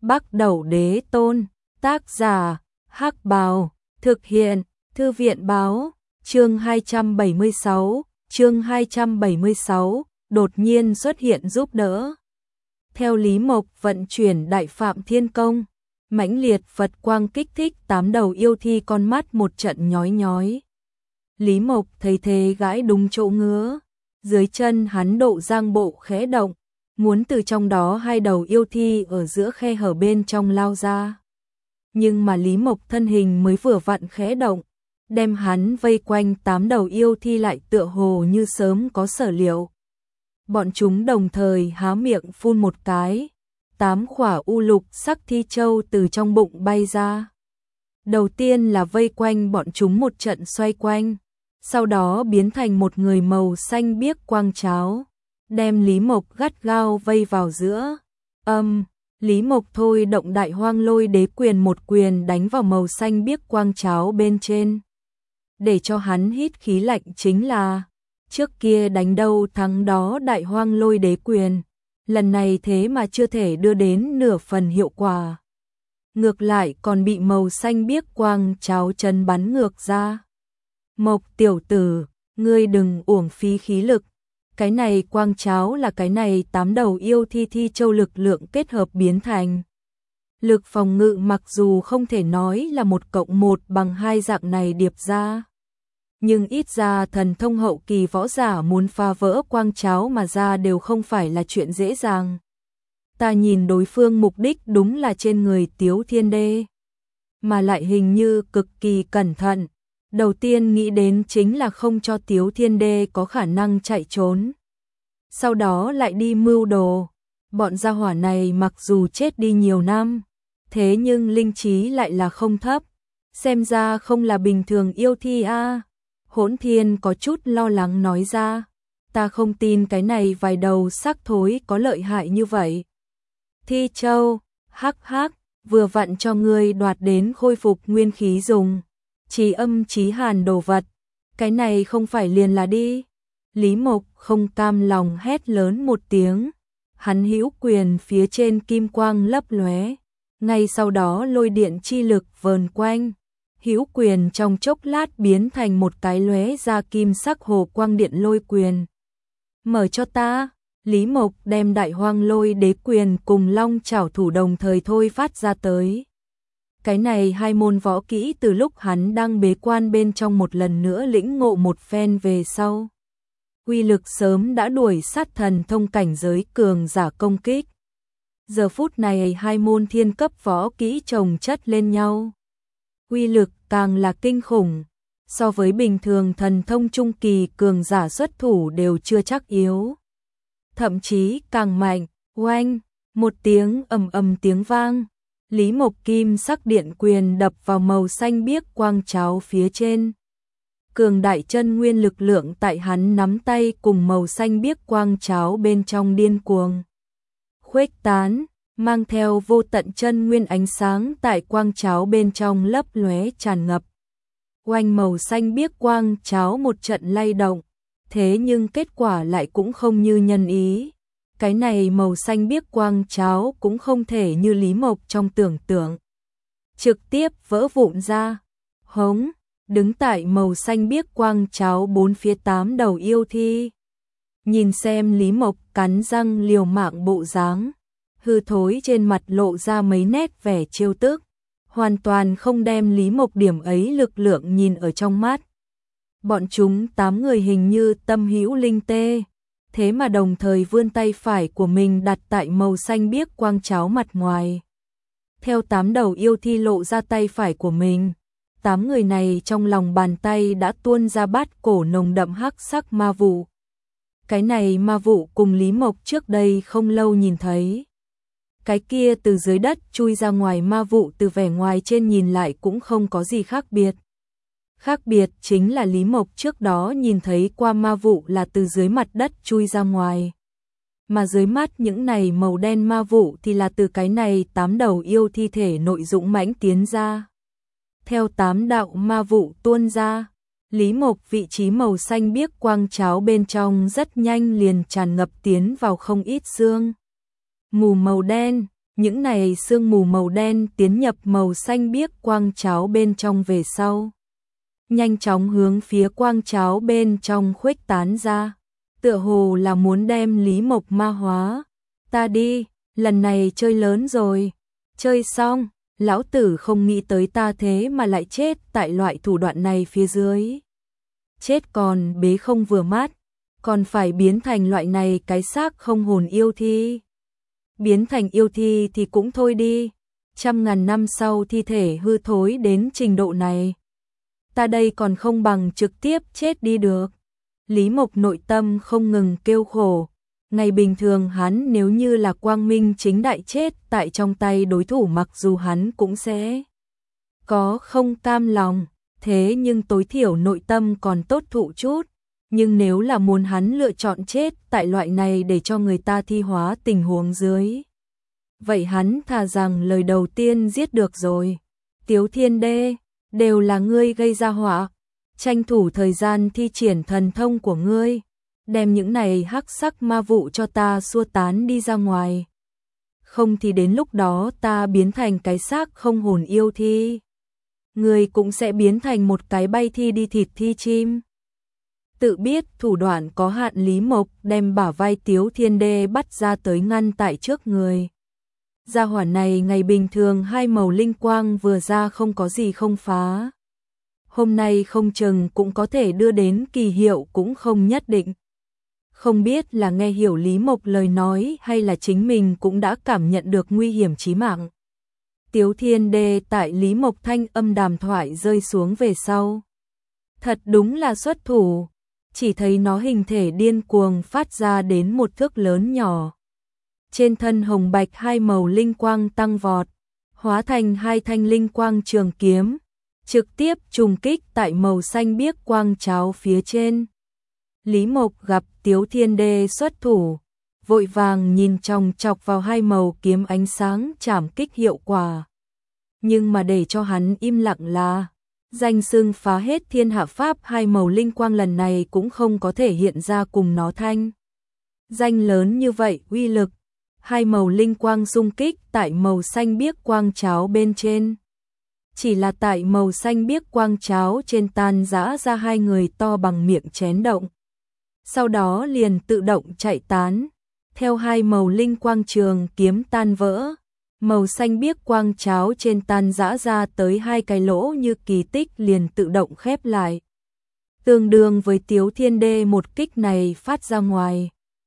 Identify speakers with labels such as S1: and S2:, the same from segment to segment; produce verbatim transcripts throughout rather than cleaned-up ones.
S1: Bắc Đẩu Đế Tôn, tác giả, Hắc Bào, thực hiện, Thư viện báo, chương hai trăm bảy mươi sáu, chương hai trăm bảy mươi sáu, đột nhiên xuất hiện giúp đỡ. Theo Lý Mộc vận chuyển Đại Phạm Thiên Công, mãnh liệt Phật quang kích thích tám đầu yêu thi con mắt một trận nhói nhói. Lý Mộc thấy thế gãi đúng chỗ ngứa, dưới chân hắn độ giang bộ khẽ động, muốn từ trong đó hai đầu yêu thi ở giữa khe hở bên trong lao ra. Nhưng mà Lý Mộc thân hình mới vừa vặn khẽ động, đem hắn vây quanh tám đầu yêu thi lại tựa hồ như sớm có sở liệu. Bọn chúng đồng thời há miệng phun một cái, tám khỏa u lục sắc thi châu từ trong bụng bay ra. Đầu tiên là vây quanh bọn chúng một trận xoay quanh, sau đó biến thành một người màu xanh biếc quang cháo, đem Lý Mộc gắt gao vây vào giữa. Âm, Lý Mộc thôi động Đại Hoang Lôi Đế Quyền một quyền đánh vào màu xanh biếc quang cháo bên trên. Để cho hắn hít khí lạnh chính là, trước kia đánh đâu thắng đó Đại Hoang Lôi Đế Quyền, lần này thế mà chưa thể đưa đến nửa phần hiệu quả. Ngược lại còn bị màu xanh biếc quang cháo chân bắn ngược ra. Mộc tiểu tử, ngươi đừng uổng phí khí lực. Cái này quang cháo là cái này tám đầu yêu thi thi châu lực lượng kết hợp biến thành. Lực phòng ngự mặc dù không thể nói là một cộng một bằng hai dạng này điệp ra, nhưng ít ra thần thông hậu kỳ võ giả muốn phá vỡ quang cháo mà ra đều không phải là chuyện dễ dàng. Ta nhìn đối phương mục đích đúng là trên người Tiếu Thiên Đê, mà lại hình như cực kỳ cẩn thận. Đầu tiên nghĩ đến chính là không cho Tiếu Thiên Đê có khả năng chạy trốn. Sau đó lại đi mưu đồ. Bọn gia hỏa này mặc dù chết đi nhiều năm, thế nhưng linh trí lại là không thấp. Xem ra không là bình thường yêu thi a. À. Hỗn Thiên có chút lo lắng nói ra. Ta không tin cái này vài đầu xác thối có lợi hại như vậy. Thi Châu, hắc hắc, vừa vặn cho ngươi đoạt đến khôi phục nguyên khí dùng. Chí âm chí hàn đồ vật, cái này không phải liền là đi. Lý Mộc không cam lòng hét lớn một tiếng, hắn hữu quyền phía trên kim quang lấp lóe, ngay sau đó lôi điện chi lực vờn quanh, hữu quyền trong chốc lát biến thành một cái lóe ra kim sắc hồ quang điện lôi quyền. Mở cho ta. Lý Mộc đem Đại Hoang Lôi Đế Quyền cùng Long Chảo Thủ đồng thời thôi phát ra tới. Cái này hai môn võ kỹ từ lúc hắn đang bế quan bên trong một lần nữa lĩnh ngộ một phen về sau. Uy lực sớm đã đuổi sát thần thông cảnh giới cường giả công kích. Giờ phút này hai môn thiên cấp võ kỹ chồng chất lên nhau. Uy lực càng là kinh khủng, so với bình thường thần thông trung kỳ cường giả xuất thủ đều chưa chắc yếu. Thậm chí càng mạnh, oanh, một tiếng ầm ầm tiếng vang. Lý Mộc kim sắc điện quyền đập vào màu xanh biếc quang cháo phía trên. Cường đại chân nguyên lực lượng tại hắn nắm tay cùng màu xanh biếc quang cháo bên trong điên cuồng khuếch tán, mang theo vô tận chân nguyên ánh sáng tại quang cháo bên trong lấp lóe tràn ngập. Oanh, màu xanh biếc quang cháo một trận lay động, thế nhưng kết quả lại cũng không như nhân ý. Cái này màu xanh biếc quang cháo cũng không thể như Lý Mộc trong tưởng tượng trực tiếp vỡ vụn ra. Hống, đứng tại màu xanh biếc quang cháo bốn phía tám đầu yêu thi. Nhìn xem Lý Mộc cắn răng liều mạng bộ dáng, hư thối trên mặt lộ ra mấy nét vẻ trêu tức, hoàn toàn không đem Lý Mộc điểm ấy lực lượng nhìn ở trong mắt. Bọn chúng tám người hình như tâm hữu linh tê, thế mà đồng thời vươn tay phải của mình đặt tại màu xanh biếc quang cháo mặt ngoài. Theo tám đầu yêu thi lộ ra tay phải của mình, tám người này trong lòng bàn tay đã tuôn ra bát cổ nồng đậm hắc sắc ma vụ. Cái này ma vụ cùng Lý Mộc trước đây không lâu nhìn thấy. Cái kia từ dưới đất chui ra ngoài ma vụ từ vẻ ngoài trên nhìn lại cũng không có gì khác biệt. Khác biệt chính là Lý Mộc trước đó nhìn thấy qua ma vụ là từ dưới mặt đất chui ra ngoài. Mà dưới mắt những này màu đen ma vụ thì là từ cái này tám đầu yêu thi thể nội dũng mãnh tiến ra. Theo tám đạo ma vụ tuôn ra, Lý Mộc vị trí màu xanh biếc quang cháo bên trong rất nhanh liền tràn ngập tiến vào không ít xương mù màu đen, Những này sương mù màu đen tiến nhập màu xanh biếc quang cháo bên trong về sau. Nhanh chóng hướng phía quang cháo bên trong khuếch tán ra. Tựa hồ là muốn đem Lý Mộc ma hóa. Ta đi, lần này chơi lớn rồi. Chơi xong, lão tử không nghĩ tới ta thế mà lại chết tại loại thủ đoạn này phía dưới. Chết còn bế không vừa mát, còn phải biến thành loại này cái xác không hồn yêu thi. Biến thành yêu thi thì cũng thôi đi, trăm ngàn năm sau thi thể hư thối đến trình độ này. Ta đây còn không bằng trực tiếp chết đi được. Lý Mộc nội tâm không ngừng kêu khổ. Ngày bình thường hắn nếu như là quang minh chính đại chết tại trong tay đối thủ, mặc dù hắn cũng sẽ có không cam lòng, thế nhưng tối thiểu nội tâm còn tốt thụ chút. Nhưng nếu là muốn hắn lựa chọn chết tại loại này để cho người ta thi hóa tình huống dưới, vậy hắn thà rằng lời đầu tiên giết được rồi. Tiếu Thiên Đê, đều là ngươi gây ra họa, tranh thủ thời gian thi triển thần thông của ngươi, đem những này hắc sắc ma vụ cho ta xua tán đi ra ngoài. Không thì đến lúc đó ta biến thành cái xác không hồn yêu thi, ngươi cũng sẽ biến thành một cái bay thi đi thịt thi chim. Tự biết thủ đoạn có hạn, Lý Mộc đem bả vai Tiếu Thiên Đê bắt ra tới ngăn tại trước người. Gia hỏa này ngày bình thường hai màu linh quang vừa ra không có gì không phá. Hôm nay không chừng cũng có thể đưa đến kỳ hiệu cũng không nhất định. Không biết là nghe hiểu Lý Mộc lời nói hay là chính mình cũng đã cảm nhận được nguy hiểm chí mạng. Tiếu Thiên Đê tại Lý Mộc thanh âm đàm thoại rơi xuống về sau. Thật đúng là xuất thủ, chỉ thấy nó hình thể điên cuồng phát ra đến một thước lớn nhỏ. Trên thân hồng bạch hai màu linh quang tăng vọt, hóa thành hai thanh linh quang trường kiếm, trực tiếp trùng kích tại màu xanh biếc quang cháo phía trên. Lý Mộc gặp Tiếu Thiên Đê xuất thủ, vội vàng nhìn chòng chọc vào hai màu kiếm ánh sáng chảm kích hiệu quả. Nhưng mà để cho hắn im lặng là, danh xưng phá hết thiên hạ pháp hai màu linh quang lần này cũng không có thể hiện ra cùng nó thanh danh lớn như vậy uy lực. Hai màu linh quang xung kích tại màu xanh biếc quang cháo bên trên. Chỉ là tại màu xanh biếc quang cháo trên tan rã ra hai người to bằng miệng chén động. Sau đó liền tự động chạy tán. Theo hai màu linh quang trường kiếm tan vỡ, màu xanh biếc quang cháo trên tan rã ra tới hai cái lỗ như kỳ tích liền tự động khép lại. Tương đương với Tiếu Thiên Đê một kích này phát ra ngoài,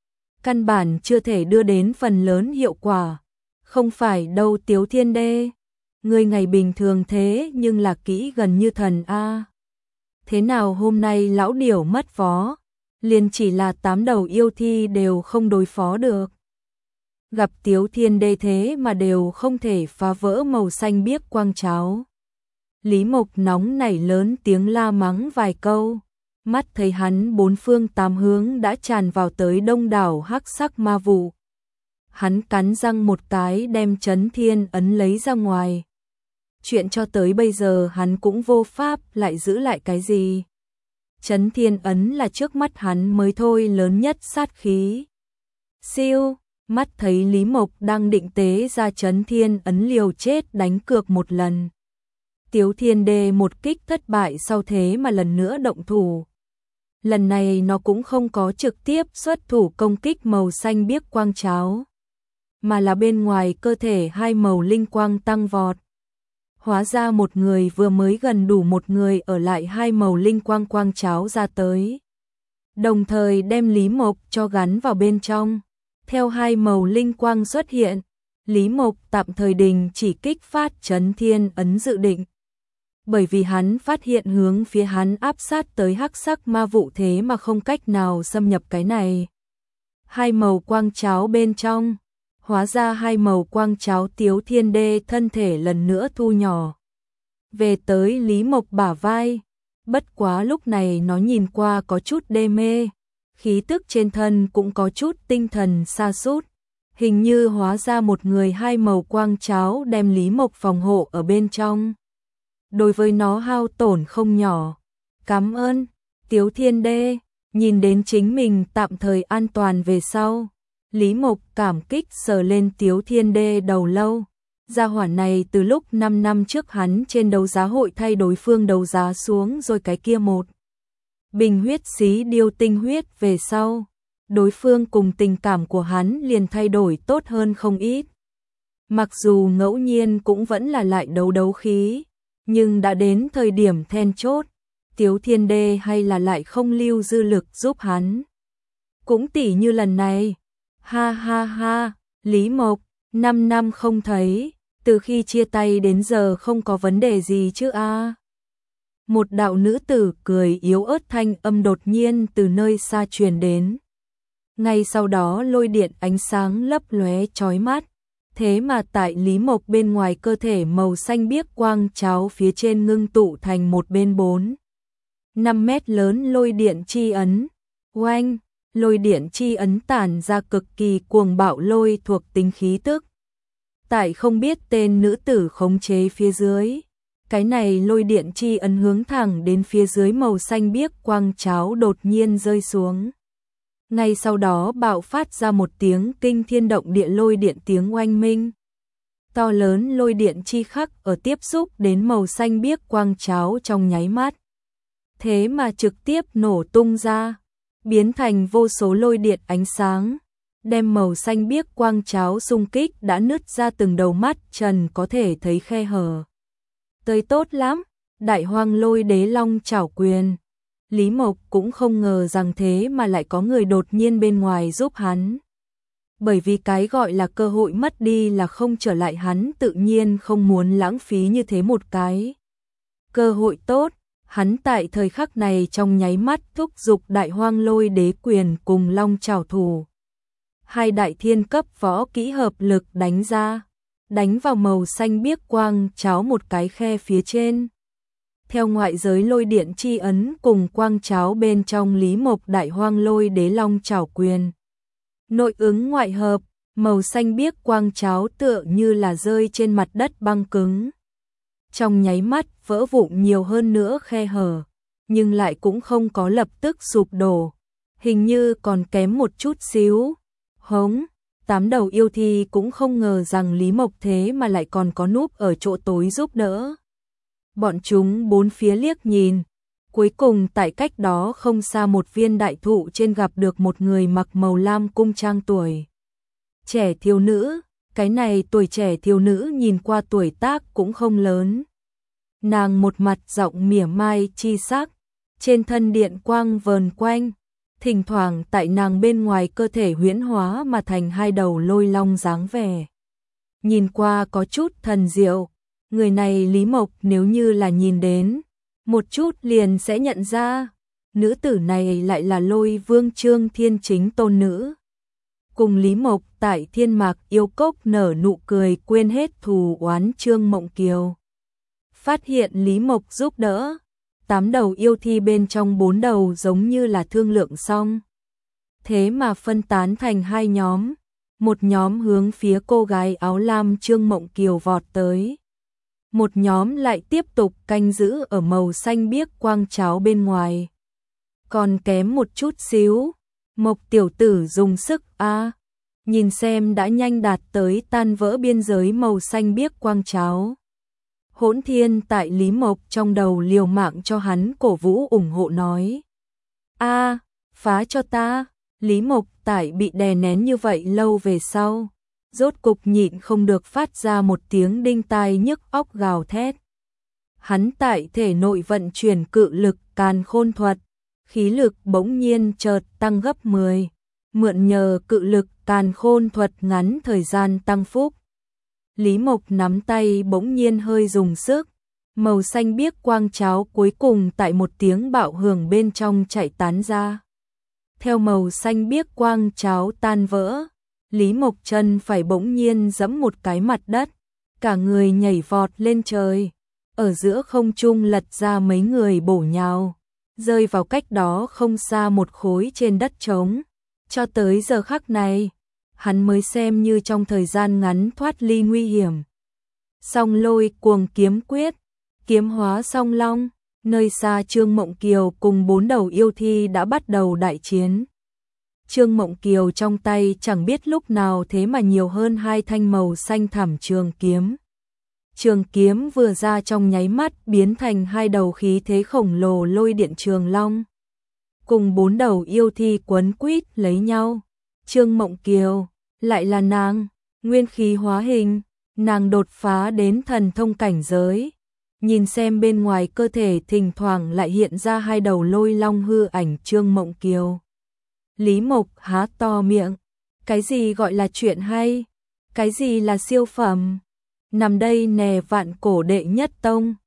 S1: căn bản chưa thể đưa đến phần lớn hiệu quả. Không phải đâu Tiếu Thiên Đê, ngươi ngày bình thường thế nhưng là kỹ gần như thần a. Thế nào hôm nay lão điểu mất vó, liền chỉ là tám đầu yêu thi đều không đối phó được. Gặp Tiếu Thiên Đê thế mà đều không thể phá vỡ màu xanh biếc quang cháo. Lý Mộc nóng nảy lớn tiếng la mắng vài câu. Mắt thấy hắn bốn phương tám hướng đã tràn vào tới đông đảo hắc sắc ma vụ. Hắn cắn răng một cái đem Chấn Thiên ấn lấy ra ngoài. Chuyện cho tới bây giờ hắn cũng vô pháp lại giữ lại cái gì. Chấn Thiên ấn là trước mắt hắn mới thôi lớn nhất sát khí. Siêu, mắt thấy Lý Mộc đang định tế ra Chấn Thiên ấn liều chết đánh cược một lần. Tiếu Thiên Đê một kích thất bại sau thế mà lần nữa động thủ. Lần này nó cũng không có trực tiếp xuất thủ công kích màu xanh biếc quang cháo, mà là bên ngoài cơ thể hai màu linh quang tăng vọt. Hóa ra một người vừa mới gần đủ một người ở lại hai màu linh quang quang cháo ra tới. Đồng thời đem Lý Mộc cho gắn vào bên trong. Theo hai màu linh quang xuất hiện, Lý Mộc tạm thời đình chỉ kích phát Chấn Thiên ấn dự định. Bởi vì hắn phát hiện hướng phía hắn áp sát tới hắc sắc ma vụ thế mà không cách nào xâm nhập cái này. Hai màu quang cháo bên trong, hóa ra hai màu quang cháo Tiếu Thiên Đê thân thể lần nữa thu nhỏ. Về tới Lý Mộc bả vai, bất quá lúc này nó nhìn qua có chút đê mê, khí tức trên thân cũng có chút tinh thần sa sút. Hình như hóa ra một người hai màu quang cháo đem Lý Mộc phòng hộ ở bên trong. Đối với nó hao tổn không nhỏ. Cảm ơn, Tiếu Thiên Đê, nhìn đến chính mình tạm thời an toàn về sau. Lý Mộc cảm kích sờ lên Tiếu Thiên Đê đầu lâu. Gia hỏa này từ lúc năm năm trước hắn trên đấu giá hội thay đối phương đấu giá xuống rồi cái kia một bình huyết xí điêu tinh huyết về sau, đối phương cùng tình cảm của hắn liền thay đổi tốt hơn không ít. Mặc dù ngẫu nhiên cũng vẫn là lại đấu đấu khí, nhưng đã đến thời điểm then chốt, Tiếu Thiên Đê hay là lại không lưu dư lực giúp hắn. Cũng tỉ như lần này, ha ha ha, Lý Mộc, năm năm không thấy, từ khi chia tay đến giờ không có vấn đề gì chứ a? À? Một đạo nữ tử cười yếu ớt thanh âm đột nhiên từ nơi xa truyền đến. Ngay sau đó lôi điện ánh sáng lấp lóe chói mắt, thế mà tại Lý Mộc bên ngoài cơ thể màu xanh biếc quang cháo phía trên ngưng tụ thành một bên bốn năm mét lớn lôi điện chi ấn. Oanh, lôi điện chi ấn tản ra cực kỳ cuồng bạo lôi thuộc tính khí tức. Tại không biết tên nữ tử khống chế phía dưới, cái này lôi điện chi ấn hướng thẳng đến phía dưới màu xanh biếc quang cháo đột nhiên rơi xuống. Ngay sau đó bạo phát ra một tiếng kinh thiên động địa lôi điện tiếng oanh minh. To lớn lôi điện chi khắc ở tiếp xúc đến màu xanh biếc quang cháo trong nháy mắt. Thế mà trực tiếp nổ tung ra, biến thành vô số lôi điện ánh sáng, đem màu xanh biếc quang cháo xung kích đã nứt ra từng đầu mắt trần có thể thấy khe hở. Tới tốt lắm, Đại Hoang Lôi Đế Long Chảo Quyền. Lý Mộc cũng không ngờ rằng thế mà lại có người đột nhiên bên ngoài giúp hắn. Bởi vì cái gọi là cơ hội mất đi là không trở lại, hắn tự nhiên không muốn lãng phí như thế một cái cơ hội tốt. Hắn tại thời khắc này trong nháy mắt thúc giục Đại Hoang Lôi Đế Quyền cùng Long Chảo Thủ. Hai đại thiên cấp võ kỹ hợp lực đánh ra, đánh vào màu xanh biếc quang cháo một cái khe phía trên. Theo ngoại giới lôi điện chi ấn cùng quang cháo bên trong Lý Mộc Đại Hoang Lôi Đế Long Chảo Quyền. Nội ứng ngoại hợp, màu xanh biếc quang cháo tựa như là rơi trên mặt đất băng cứng. Trong nháy mắt vỡ vụn nhiều hơn nữa khe hở, nhưng lại cũng không có lập tức sụp đổ, hình như còn kém một chút xíu. Hống, tám đầu yêu thi cũng không ngờ rằng Lý Mộc thế mà lại còn có núp ở chỗ tối giúp đỡ. Bọn chúng bốn phía liếc nhìn, cuối cùng tại cách đó không xa một viên đại thụ trên gặp được một người mặc màu lam cung trang tuổi trẻ thiếu nữ. Cái này tuổi trẻ thiếu nữ nhìn qua tuổi tác cũng không lớn. Nàng một mặt giọng mỉa mai chi sắc, trên thân điện quang vờn quanh, thỉnh thoảng tại nàng bên ngoài cơ thể huyễn hóa mà thành hai đầu lôi long dáng vẻ. Nhìn qua có chút thần diệu, người này Lý Mộc nếu như là nhìn đến, một chút liền sẽ nhận ra, nữ tử này lại là Lôi Vương Trương Thiên Chính tôn nữ. Cùng Lý Mộc tại Thiên Mạc Yêu Cốc nở nụ cười quên hết thù oán Trương Mộng Kiều. Phát hiện Lý Mộc giúp đỡ, tám đầu yêu thi bên trong bốn đầu giống như là thương lượng xong. Thế mà phân tán thành hai nhóm, một nhóm hướng phía cô gái áo lam Trương Mộng Kiều vọt tới. Một nhóm lại tiếp tục canh giữ ở màu xanh biếc quang cháo bên ngoài. Còn kém một chút xíu, Mộc tiểu tử dùng sức a, à, nhìn xem đã nhanh đạt tới tan vỡ biên giới màu xanh biếc quang cháo. Hỗn Thiên tại Lý Mộc trong đầu liều mạng cho hắn cổ vũ ủng hộ nói. A, à, phá cho ta. Lý Mộc tại bị đè nén như vậy lâu về sau, rốt cục nhịn không được phát ra một tiếng đinh tai nhức óc gào thét. Hắn tại thể nội vận chuyển cự lực càn khôn thuật, khí lực bỗng nhiên chợt tăng gấp mười, mượn nhờ cự lực càn khôn thuật ngắn thời gian tăng phúc. Lý Mộc nắm tay bỗng nhiên hơi dùng sức, màu xanh biếc quang cháo cuối cùng tại một tiếng bạo hưởng bên trong chạy tán ra. Theo màu xanh biếc quang cháo tan vỡ, Lý Mộc chân phải bỗng nhiên giẫm một cái mặt đất, cả người nhảy vọt lên trời, ở giữa không trung lật ra mấy người bổ nhào, rơi vào cách đó không xa một khối trên đất trống. Cho tới giờ khắc này, hắn mới xem như trong thời gian ngắn thoát ly nguy hiểm. Song Lôi Cuồng Kiếm Quyết, kiếm hóa song long, nơi xa Trương Mộng Kiều cùng bốn đầu yêu thi đã bắt đầu đại chiến. Trương Mộng Kiều trong tay chẳng biết lúc nào thế mà nhiều hơn hai thanh màu xanh thẳm trường kiếm. Trường kiếm vừa ra trong nháy mắt biến thành hai đầu khí thế khổng lồ lôi điện trường long. Cùng bốn đầu yêu thi quấn quýt lấy nhau. Trương Mộng Kiều, lại là nàng, nguyên khí hóa hình, nàng đột phá đến thần thông cảnh giới. Nhìn xem bên ngoài cơ thể thỉnh thoảng lại hiện ra hai đầu lôi long hư ảnh Trương Mộng Kiều. Lý Mộc há to miệng, cái gì gọi là chuyện hay, cái gì là siêu phẩm, nằm đây nè vạn cổ đệ nhất tông.